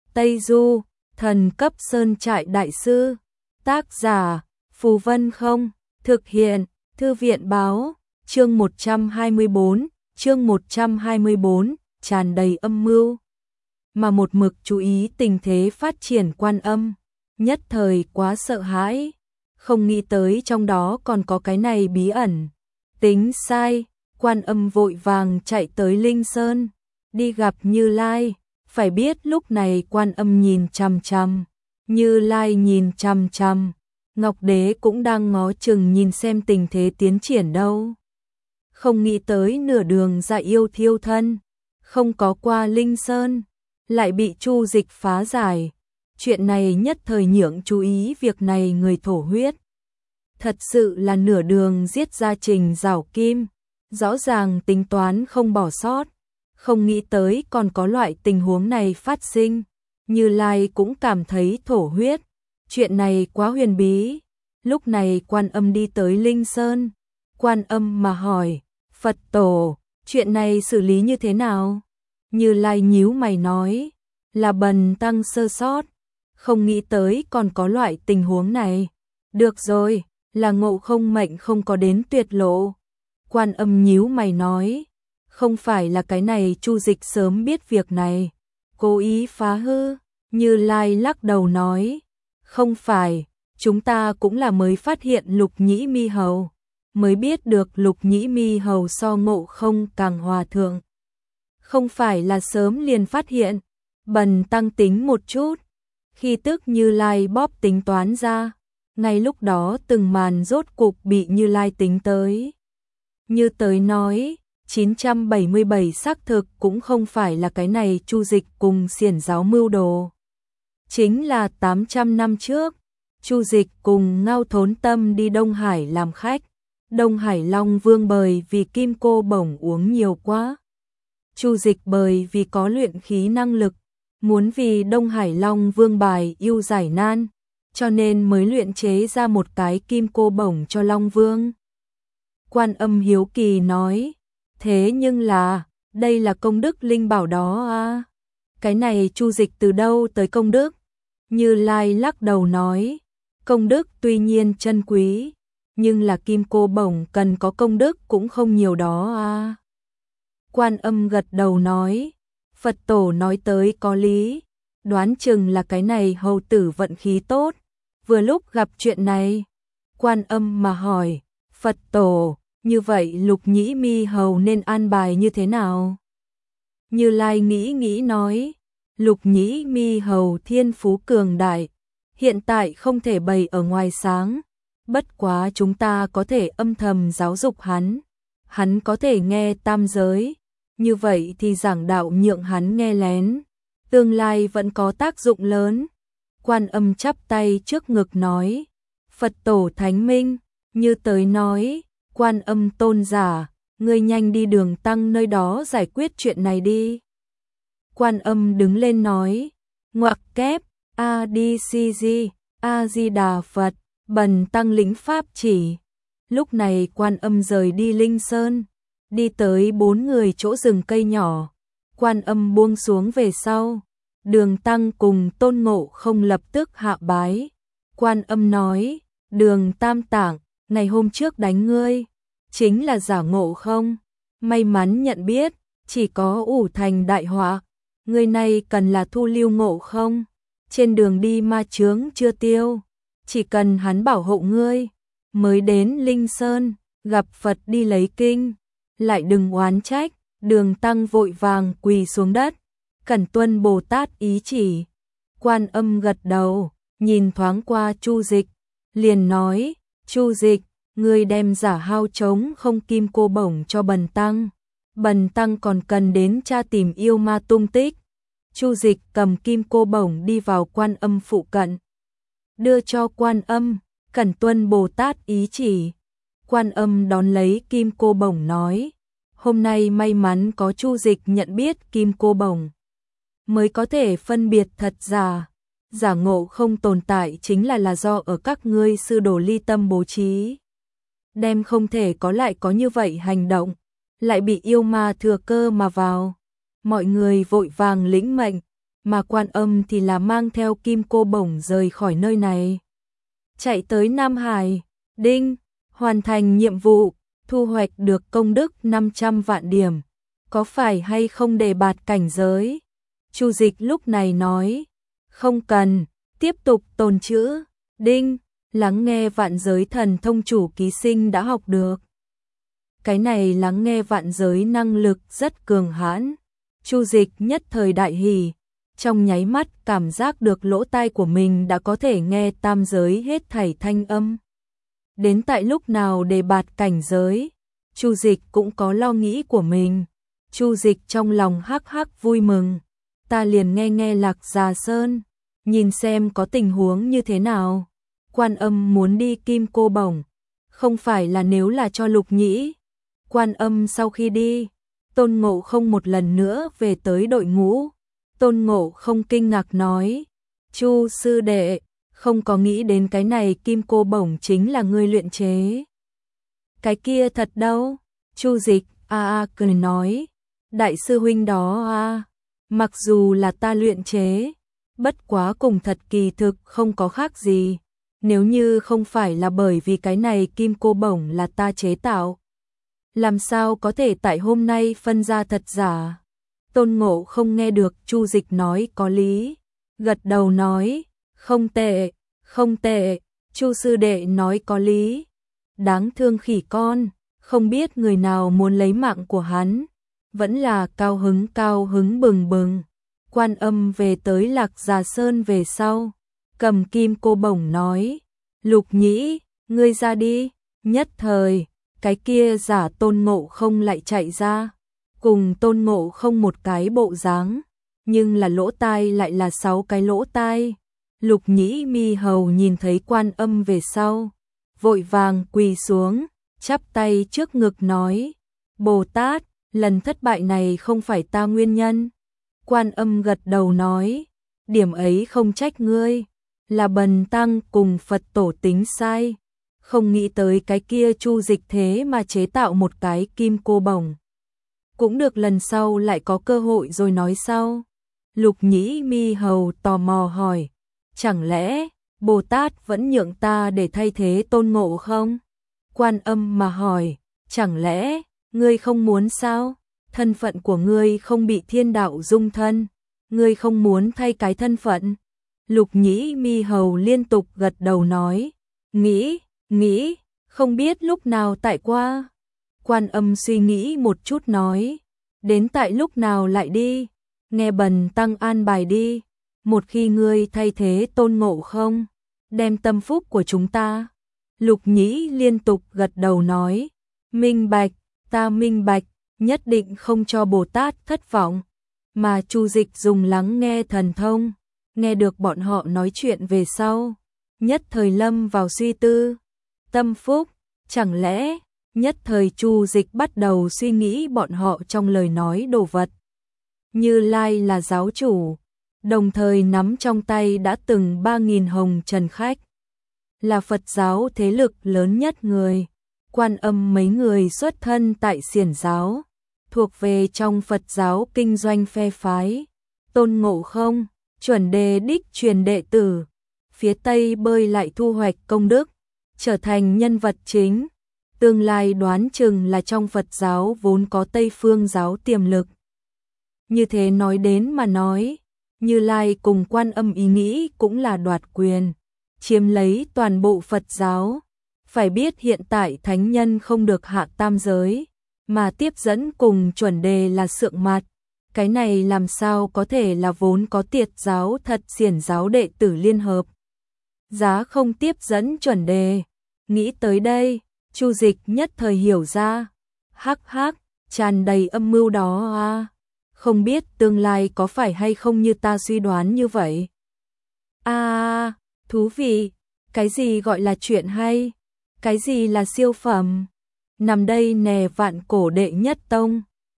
Tây Du, thần cấp sơn trại đại sư. Tác giả, Phù Vân Không, thực hiện, Thư viện báo, chương 124, tràn đầy âm mưu. Mà một mực chú ý tình thế phát triển Quan Âm, nhất thời quá sợ hãi, không nghĩ tới trong đó còn có cái này bí ẩn. Tính sai, Quan Âm vội vàng chạy tới Linh Sơn, đi gặp Như Lai. Phải biết lúc này Quan Âm nhìn chằm chằm, Như Lai nhìn chằm chằm, Ngọc Đế cũng đang ngó chừng nhìn xem tình thế tiến triển đâu. Không nghĩ tới nửa đường Dạ Yêu thiêu thân, không có qua Linh Sơn, lại bị Chu Dịch phá giải. Chuyện này nhất thời nhượng chú ý việc này người thổ huyết. Thật sự là nửa đường giết ra Trình Giảo Kim, rõ ràng tính toán không bỏ sót. Không nghĩ tới còn có loại tình huống này phát sinh. Như Lai cũng cảm thấy thổ huyết. Chuyện này quá huyền bí. Lúc này Quan Âm đi tới Linh Sơn. Quan Âm mà hỏi, Phật tổ, chuyện này xử lý như thế nào? Như Lai nhíu mày nói, là bần tăng sơ sót. Không nghĩ tới còn có loại tình huống này. Được rồi, là Ngộ Không mệnh không có đến tuyệt lộ. Quan Âm nhíu mày nói, không phải là cái này Chu Dịch sớm biết việc này, cố ý phá hư. Như Lai lắc đầu nói, không phải, chúng ta cũng là mới phát hiện Lục Nhĩ Mi Hầu, mới biết được Lục Nhĩ Mi Hầu so Ngộ Không càng hòa thượng. Không phải là sớm liền phát hiện, bần tăng tính một chút. Khi tức Như Lai bóp tính toán ra, ngay lúc đó từng màn rốt cục bị Như Lai tính tới. Như tới nói, 977 xác thực cũng không phải là cái này Chu Dịch cùng xiển giáo mưu đồ. Chính là 800 năm trước, Chu Dịch cùng Ngao Thốn Tâm đi Đông Hải làm khách. Đông Hải Long Vương bởi vì kim cô bổng uống nhiều quá. Chu Dịch bởi vì có luyện khí năng lực, muốn vì Đông Hải Long Vương bài yêu giải nan, cho nên mới luyện chế ra một cái kim cô bổng cho Long Vương. Quan Âm hiếu kỳ nói, thế nhưng là, đây là công đức linh bảo đó à? Cái này Chu Dịch từ đâu tới công đức? Như Lai lắc đầu nói, công đức tuy nhiên chân quý, nhưng là kim cô bổng cần có công đức cũng không nhiều đó à? Quan Âm gật đầu nói, Phật tổ nói tới có lý, đoán chừng là cái này hầu tử vận khí tốt, vừa lúc gặp chuyện này. Quan Âm mà hỏi, Phật tổ, như vậy Lục Nhĩ Mi Hầu nên an bài như thế nào? Như Lai nghĩ nói, Lục Nhĩ Mi Hầu thiên phú cường đại, hiện tại không thể bày ở ngoài sáng, bất quá chúng ta có thể âm thầm giáo dục hắn có thể nghe tam giới, như vậy thì giảng đạo nhượng hắn nghe lén, tương lai vẫn có tác dụng lớn. Quan Âm chắp tay trước ngực nói, Phật tổ thánh minh. Như tới nói, Quan Âm tôn giả, ngươi nhanh đi Đường Tăng nơi đó giải quyết chuyện này đi. Quan Âm đứng lên nói, ngoặc kép, A Di Đà Phật, bần tăng lĩnh pháp chỉ. Lúc này Quan Âm rời đi Linh Sơn, đi tới 4 người chỗ rừng cây nhỏ. Quan Âm buông xuống về sau, Đường Tăng cùng Tôn Ngộ Không lập tức hạ bái. Quan Âm nói, Đường Tam Tạng, ngày hôm trước đánh ngươi, chính là giả Ngộ Không, may mắn nhận biết, chỉ có ủ thành đại họa, người này cần là thu lưu Ngộ Không, trên đường đi ma chướng chưa tiêu, chỉ cần hắn bảo hộ ngươi, mới đến Linh Sơn, gặp Phật đi lấy kinh, lại đừng oán trách. Đường Tăng vội vàng quỳ xuống đất, cẩn tuân Bồ Tát ý chỉ. Quan Âm gật đầu, nhìn thoáng qua Chu Dịch, liền nói, Chu Dịch, ngươi đem giả hao trống không kim cô bổng cho bần tăng còn cần đến tra tìm yêu ma tung tích. Chu Dịch cầm kim cô bổng đi vào Quan Âm phụ cận, đưa cho Quan Âm, cẩn tuân Bồ Tát ý chỉ. Quan Âm đón lấy kim cô bổng nói, hôm nay may mắn có Chu Dịch nhận biết kim cô bổng, mới có thể phân biệt thật giả. Giả Ngộ Không tồn tại chính là do ở các ngươi sư đồ ly tâm bố trí. Đem không thể có lại có như vậy hành động, lại bị yêu ma thừa cơ mà vào. Mọi người vội vàng lĩnh mệnh, mà Quan Âm thì là mang theo kim cô bổng rời khỏi nơi này. Chạy tới Nam Hải, đinh, hoàn thành nhiệm vụ, thu hoạch được công đức 500 vạn điểm, có phải hay không đề bạt cảnh giới? Chu Dịch lúc này nói, không cần, tiếp tục tồn trữ, đinh, lắng nghe vạn giới thần thông chủ ký sinh đã học được. Cái này lắng nghe vạn giới năng lực rất cường hãn. Chu Dịch nhất thời đại hỉ, trong nháy mắt cảm giác được lỗ tai của mình đã có thể nghe tam giới hết thảy thanh âm. Đến tại lúc nào đề bạt cảnh giới, Chu Dịch cũng có lo nghĩ của mình. Chu Dịch trong lòng hắc hắc vui mừng, ta liền nghe Lạc Già Sơn, nhìn xem có tình huống như thế nào. Quan Âm muốn đi kim cô bổng, không phải là nếu là cho Lục Nhĩ. Quan Âm sau khi đi, Tôn Ngộ Không một lần nữa về tới đội ngũ. Tôn Ngộ Không kinh ngạc nói, Chu sư đệ, không có nghĩ đến cái này kim cô bổng chính là ngươi luyện chế. Cái kia thật đâu? Chu Dịch cười nói, đại sư huynh đó mặc dù là ta luyện chế, bất quá cùng thật kỳ thực không có khác gì. Nếu như không phải là bởi vì cái này kim cô bổng là ta chế tạo, làm sao có thể tại hôm nay phân ra thật giả? Tôn Ngộ Không nghe được Chu Dịch nói có lý, gật đầu nói, không tệ, không tệ, Chu sư đệ nói có lý. Đáng thương khỉ con, không biết người nào muốn lấy mạng của hắn, vẫn là cao hứng bừng bừng. Quan Âm về tới Lạc Già Sơn về sau, cầm kim cô bổng nói, Lục Nhĩ, ngươi ra đi. Nhất thời, cái kia giả Tôn Ngộ Không lại chạy ra, cùng Tôn Ngộ Không một cái bộ dáng, nhưng là lỗ tai lại là 6 cái lỗ tai. Lục Nhĩ Mi Hầu nhìn thấy Quan Âm về sau, vội vàng quỳ xuống, chắp tay trước ngực nói, Bồ Tát, lần thất bại này không phải ta nguyên nhân. Quan Âm gật đầu nói, điểm ấy không trách ngươi, là bần tăng cùng Phật tổ tính sai, không nghĩ tới cái kia Chu Dịch thế mà chế tạo một cái kim cô bổng. Cũng được, lần sau lại có cơ hội rồi nói sau. Lục Nhĩ Mi Hầu tò mò hỏi, chẳng lẽ Bồ Tát vẫn nhượng ta để thay thế Tôn Ngộ không? Quan Âm mà hỏi, chẳng lẽ ngươi không muốn sao? Thân phận của ngươi không bị thiên đạo dung thân, ngươi không muốn thay cái thân phận? Lục Nhĩ Mi Hầu liên tục gật đầu nói, nghĩ, không biết lúc nào tại qua. Quan Âm suy nghĩ một chút nói, đến tại lúc nào lại đi, nghe bần tăng an bài đi. Một khi ngươi thay thế Tôn Ngộ không, đem tâm phúc của chúng ta. Lục Nhĩ liên tục gật đầu nói, minh bạch, ta minh bạch, nhất định không cho Bồ Tát thất vọng. Mà Chu Dịch dùng lắng nghe thần thông, nghe được bọn họ nói chuyện về sau, nhất thời lâm vào suy tư. Tâm phúc, chẳng lẽ? Nhất thời Chu Dịch bắt đầu suy nghĩ bọn họ trong lời nói đồ vật. Như Lai là giáo chủ, đồng thời nắm trong tay đã từng 3.000 hồng trần khách, là Phật giáo thế lực lớn nhất người. Quan Âm mấy người xuất thân tại Xiển giáo, thuộc về trong Phật giáo kinh doanh phe phái. Tôn Ngộ Không, chuẩn đề đích truyền đệ tử, phía Tây bơi lại thu hoạch công đức, trở thành nhân vật chính. Tương lai đoán chừng là trong Phật giáo vốn có Tây Phương giáo tiềm lực. Như thế nói đến mà nói, Như Lai cùng Quan Âm ý nghĩ cũng là đoạt quyền, chiếm lấy toàn bộ Phật giáo. Phải biết hiện tại thánh nhân không được hạ tam giới, mà tiếp dẫn cùng chuẩn đề là sượng mặt. Cái này làm sao có thể là vốn có tiệt giáo thật Xiển giáo đệ tử liên hợp. Giá không tiếp dẫn chuẩn đề. Nghĩ tới đây, Chu Dịch nhất thời hiểu ra. Hắc hắc, tràn đầy âm mưu đó à. Không biết tương lai có phải hay không như ta suy đoán như vậy. Thú vị, cái gì gọi là chuyện hay? Cái gì là siêu phẩm? Nằm đây nè vạn cổ đệ nhất tông,